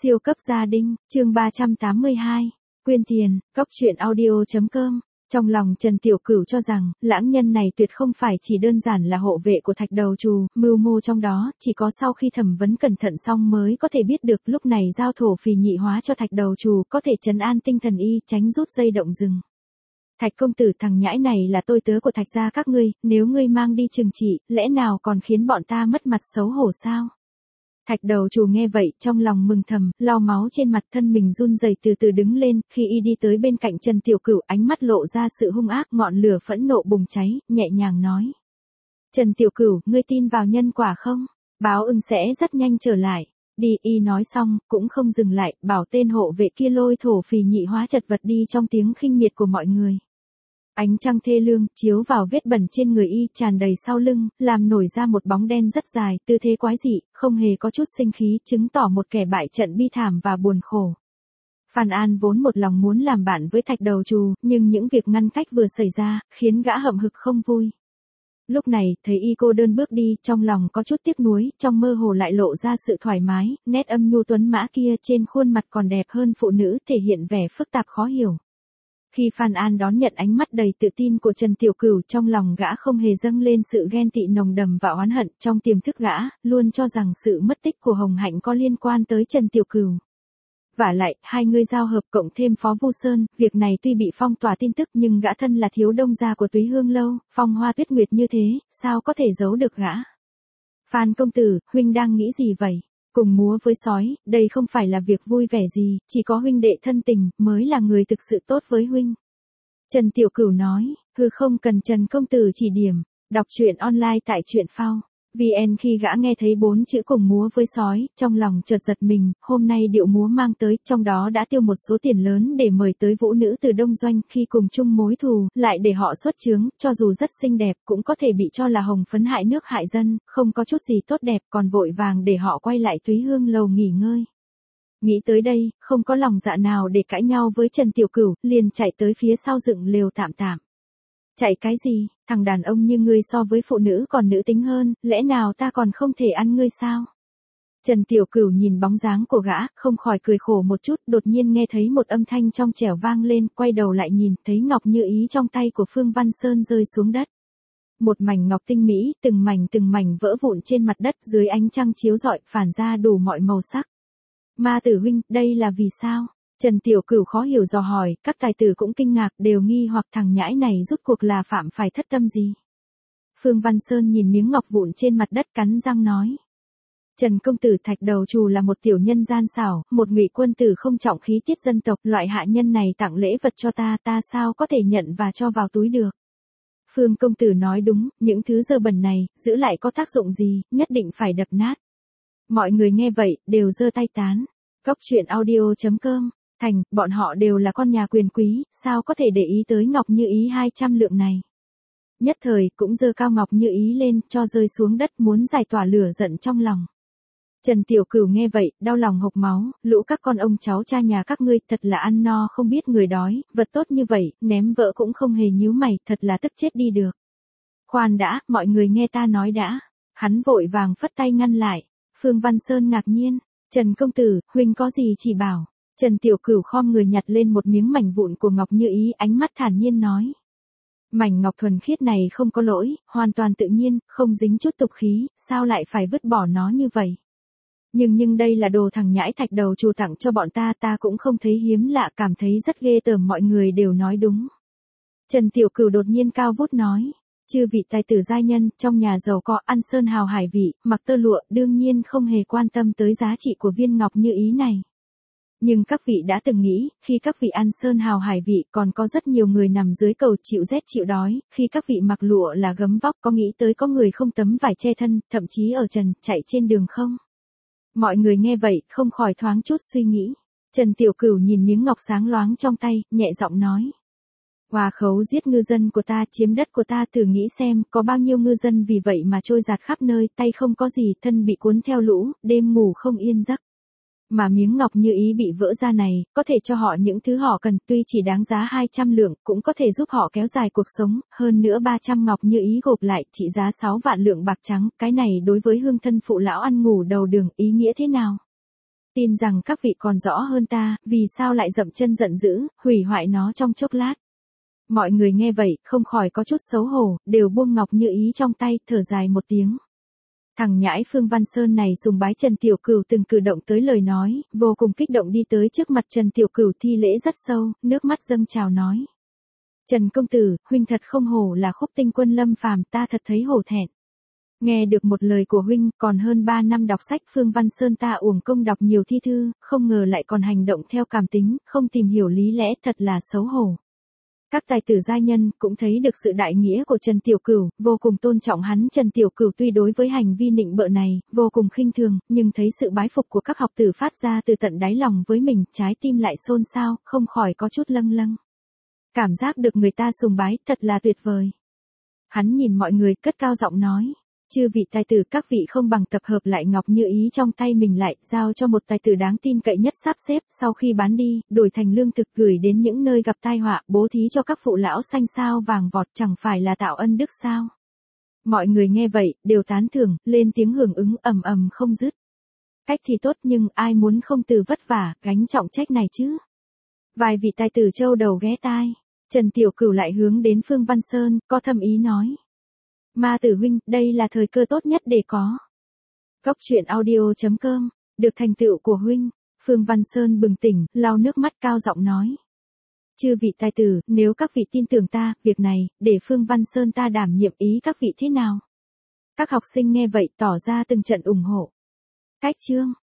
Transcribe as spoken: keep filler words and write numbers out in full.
Siêu cấp gia đình, chương ba trăm tám mươi hai, quyên tiền, cóc truyện audio.com. Trong lòng Trần Tiểu Cửu cho rằng, lãng nhân này tuyệt không phải chỉ đơn giản là hộ vệ của Thạch Đầu Trù, mưu mô trong đó, chỉ có sau khi thẩm vấn cẩn thận xong mới có thể biết được lúc này giao thổ phì nhị hóa cho Thạch Đầu Trù có thể trấn an tinh thần y, tránh rút dây động rừng. Thạch công tử, thằng nhãi này là tôi tớ của Thạch gia các ngươi, nếu ngươi mang đi trừng trị, lẽ nào còn khiến bọn ta mất mặt xấu hổ sao? Thạch Đầu Trù nghe vậy, trong lòng mừng thầm, lau máu trên mặt, thân mình run rẩy từ từ đứng lên, khi y đi tới bên cạnh Trần Tiểu Cửu, ánh mắt lộ ra sự hung ác, ngọn lửa phẫn nộ bùng cháy, nhẹ nhàng nói: "Trần Tiểu Cửu, ngươi tin vào nhân quả không? Báo ưng sẽ rất nhanh trở lại." Đi, y nói xong, cũng không dừng lại, bảo tên hộ vệ kia lôi thổ phì nhị hóa chật vật đi trong tiếng khinh miệt của mọi người. Ánh trăng thê lương, chiếu vào vết bẩn trên người y, tràn đầy sau lưng, làm nổi ra một bóng đen rất dài, tư thế quái dị, không hề có chút sinh khí, chứng tỏ một kẻ bại trận bi thảm và buồn khổ. Phan An vốn một lòng muốn làm bạn với Thạch Đầu Trù, nhưng những việc ngăn cách vừa xảy ra, khiến gã hậm hực không vui. Lúc này, thấy y cô đơn bước đi, trong lòng có chút tiếc nuối, trong mơ hồ lại lộ ra sự thoải mái, nét âm nhu tuấn mã kia trên khuôn mặt còn đẹp hơn phụ nữ, thể hiện vẻ phức tạp khó hiểu. Khi Phan An đón nhận ánh mắt đầy tự tin của Trần Tiểu Cửu, trong lòng gã không hề dâng lên sự ghen tị nồng đầm và oán hận, trong tiềm thức gã luôn cho rằng sự mất tích của Hồng Hạnh có liên quan tới Trần Tiểu Cửu. Vả lại, hai người giao hợp cộng thêm Phó Vu Sơn, việc này tuy bị phong tỏa tin tức nhưng gã thân là thiếu đông gia của Túy Hương lâu, phong hoa tuyết nguyệt như thế, sao có thể giấu được gã? Phan công tử, huynh đang nghĩ gì vậy? Cùng múa với sói, đây không phải là việc vui vẻ gì, chỉ có huynh đệ thân tình, mới là người thực sự tốt với huynh. Trần Tiểu Cửu nói, hừ, không cần Trần công tử chỉ điểm, đọc truyện online tại truyện phao. vê en khi gã nghe thấy bốn chữ cùng múa với sói, trong lòng chợt giật mình, hôm nay điệu múa mang tới, trong đó đã tiêu một số tiền lớn để mời tới vũ nữ từ Đông Doanh, khi cùng chung mối thù, lại để họ xuất chướng, cho dù rất xinh đẹp, cũng có thể bị cho là hồng phấn hại nước hại dân, không có chút gì tốt đẹp, còn vội vàng để họ quay lại Túy Hương lầu nghỉ ngơi. Nghĩ tới đây, không có lòng dạ nào để cãi nhau với Trần Tiểu Cửu, liền chạy tới phía sau dựng lều tạm tạm. Chạy cái gì, thằng đàn ông như ngươi so với phụ nữ còn nữ tính hơn, lẽ nào ta còn không thể ăn ngươi sao? Trần Tiểu Cửu nhìn bóng dáng của gã, không khỏi cười khổ một chút, đột nhiên nghe thấy một âm thanh trong trẻo vang lên, quay đầu lại nhìn, thấy ngọc như ý trong tay của Phương Văn Sơn rơi xuống đất. Một mảnh ngọc tinh mỹ, từng mảnh từng mảnh vỡ vụn trên mặt đất, dưới ánh trăng chiếu rọi, phản ra đủ mọi màu sắc. Ma tử huynh, đây là vì sao? Trần Tiểu Cửu khó hiểu dò hỏi, các tài tử cũng kinh ngạc, đều nghi hoặc thằng nhãi này rút cuộc là phạm phải thất tâm gì. Phương Văn Sơn nhìn miếng ngọc vụn trên mặt đất, cắn răng nói: Trần công tử, Thạch Đầu Trù là một tiểu nhân gian xảo, một ngụy quân tử không trọng khí tiết dân tộc, loại hạ nhân này tặng lễ vật cho ta, ta sao có thể nhận và cho vào túi được. Phương công tử nói đúng, những thứ dơ bẩn này, giữ lại có tác dụng gì, nhất định phải đập nát. Mọi người nghe vậy, đều giơ tay tán. Cóc truyện audio.com. Thành, bọn họ đều là con nhà quyền quý, sao có thể để ý tới ngọc như ý hai trăm lượng này. Nhất thời, cũng giơ cao ngọc như ý lên, cho rơi xuống đất, muốn giải tỏa lửa giận trong lòng. Trần Tiểu Cửu nghe vậy, đau lòng hộc máu, lũ các con ông cháu cha nhà các ngươi, thật là ăn no không biết người đói, vật tốt như vậy, ném vỡ cũng không hề nhíu mày, thật là tức chết đi được. Khoan đã, mọi người nghe ta nói đã. Hắn vội vàng phất tay ngăn lại. Phương Văn Sơn ngạc nhiên, Trần công tử, huynh có gì chỉ bảo. Trần Tiểu Cửu khom người nhặt lên một miếng mảnh vụn của ngọc như ý, ánh mắt thản nhiên nói: Mảnh ngọc thuần khiết này không có lỗi, hoàn toàn tự nhiên, không dính chút tục khí, sao lại phải vứt bỏ nó như vậy? Nhưng nhưng đây là đồ thằng nhãi Thạch Đầu Trù tặng cho bọn ta, ta cũng không thấy hiếm lạ, cảm thấy rất ghê tởm, mọi người đều nói đúng. Trần Tiểu Cửu đột nhiên cao vút nói: Chư vị tài tử giai nhân, trong nhà giàu có, ăn sơn hào hải vị, mặc tơ lụa, đương nhiên không hề quan tâm tới giá trị của viên ngọc như ý này. Nhưng các vị đã từng nghĩ, khi các vị ăn sơn hào hải vị, còn có rất nhiều người nằm dưới cầu chịu rét chịu đói, khi các vị mặc lụa là gấm vóc, có nghĩ tới có người không tấm vải che thân, thậm chí ở trần, chạy trên đường không? Mọi người nghe vậy, không khỏi thoáng chút suy nghĩ. Trần Tiểu Cửu nhìn miếng ngọc sáng loáng trong tay, nhẹ giọng nói: Hòa khấu giết ngư dân của ta, chiếm đất của ta, thử nghĩ xem, có bao nhiêu ngư dân vì vậy mà trôi giạt khắp nơi, tay không có gì, thân bị cuốn theo lũ, đêm ngủ không yên giấc. Mà miếng ngọc như ý bị vỡ ra này, có thể cho họ những thứ họ cần, tuy chỉ đáng giá hai trăm lượng, cũng có thể giúp họ kéo dài cuộc sống, hơn nữa ba trăm ngọc như ý gộp lại, trị giá sáu vạn lượng bạc trắng, cái này đối với hương thân phụ lão ăn ngủ đầu đường, ý nghĩa thế nào? Tin rằng các vị còn rõ hơn ta, vì sao lại dậm chân giận dữ, hủy hoại nó trong chốc lát. Mọi người nghe vậy, không khỏi có chút xấu hổ, đều buông ngọc như ý trong tay, thở dài một tiếng. Thằng nhãi Phương Văn Sơn này sùng bái Trần Tiểu Cửu từng cử động tới lời nói, vô cùng kích động đi tới trước mặt Trần Tiểu Cửu thi lễ rất sâu, nước mắt dâng trào nói. Trần công tử, huynh thật không hổ là Khúc Tinh Quân Lâm phàm, ta thật thấy hổ thẹn. Nghe được một lời của huynh, còn hơn ba năm đọc sách Phương Văn Sơn ta uổng công đọc nhiều thi thư, không ngờ lại còn hành động theo cảm tính, không tìm hiểu lý lẽ, thật là xấu hổ. Các tài tử giai nhân cũng thấy được sự đại nghĩa của Trần Tiểu Cửu, vô cùng tôn trọng hắn. Trần Tiểu Cửu tuy đối với hành vi nịnh bợ này, vô cùng khinh thường, nhưng thấy sự bái phục của các học tử phát ra từ tận đáy lòng với mình, trái tim lại xôn xao, không khỏi có chút lâng lâng. Cảm giác được người ta sùng bái, thật là tuyệt vời. Hắn nhìn mọi người, cất cao giọng nói. Chư vị tài tử, các vị không bằng tập hợp lại ngọc như ý trong tay mình lại, giao cho một tài tử đáng tin cậy nhất sắp xếp, sau khi bán đi, đổi thành lương thực gửi đến những nơi gặp tai họa, bố thí cho các phụ lão xanh sao vàng vọt, chẳng phải là tạo ân đức sao. Mọi người nghe vậy, đều tán thưởng, lên tiếng hưởng ứng ầm ầm không dứt. Cách thì tốt nhưng ai muốn không từ vất vả, gánh trọng trách này chứ. Vài vị tài tử châu đầu ghé tai, Trần Tiểu Cửu lại hướng đến Phương Văn Sơn, có thâm ý nói. Ma tử huynh, đây là thời cơ tốt nhất để có. Góc truyện audio chấm com, được thành tựu của huynh. Phương Văn Sơn bừng tỉnh, lau nước mắt cao giọng nói. Chư vị tài tử, nếu các vị tin tưởng ta, việc này, để Phương Văn Sơn ta đảm nhiệm, ý các vị thế nào? Các học sinh nghe vậy tỏ ra từng trận ủng hộ. Cách chương.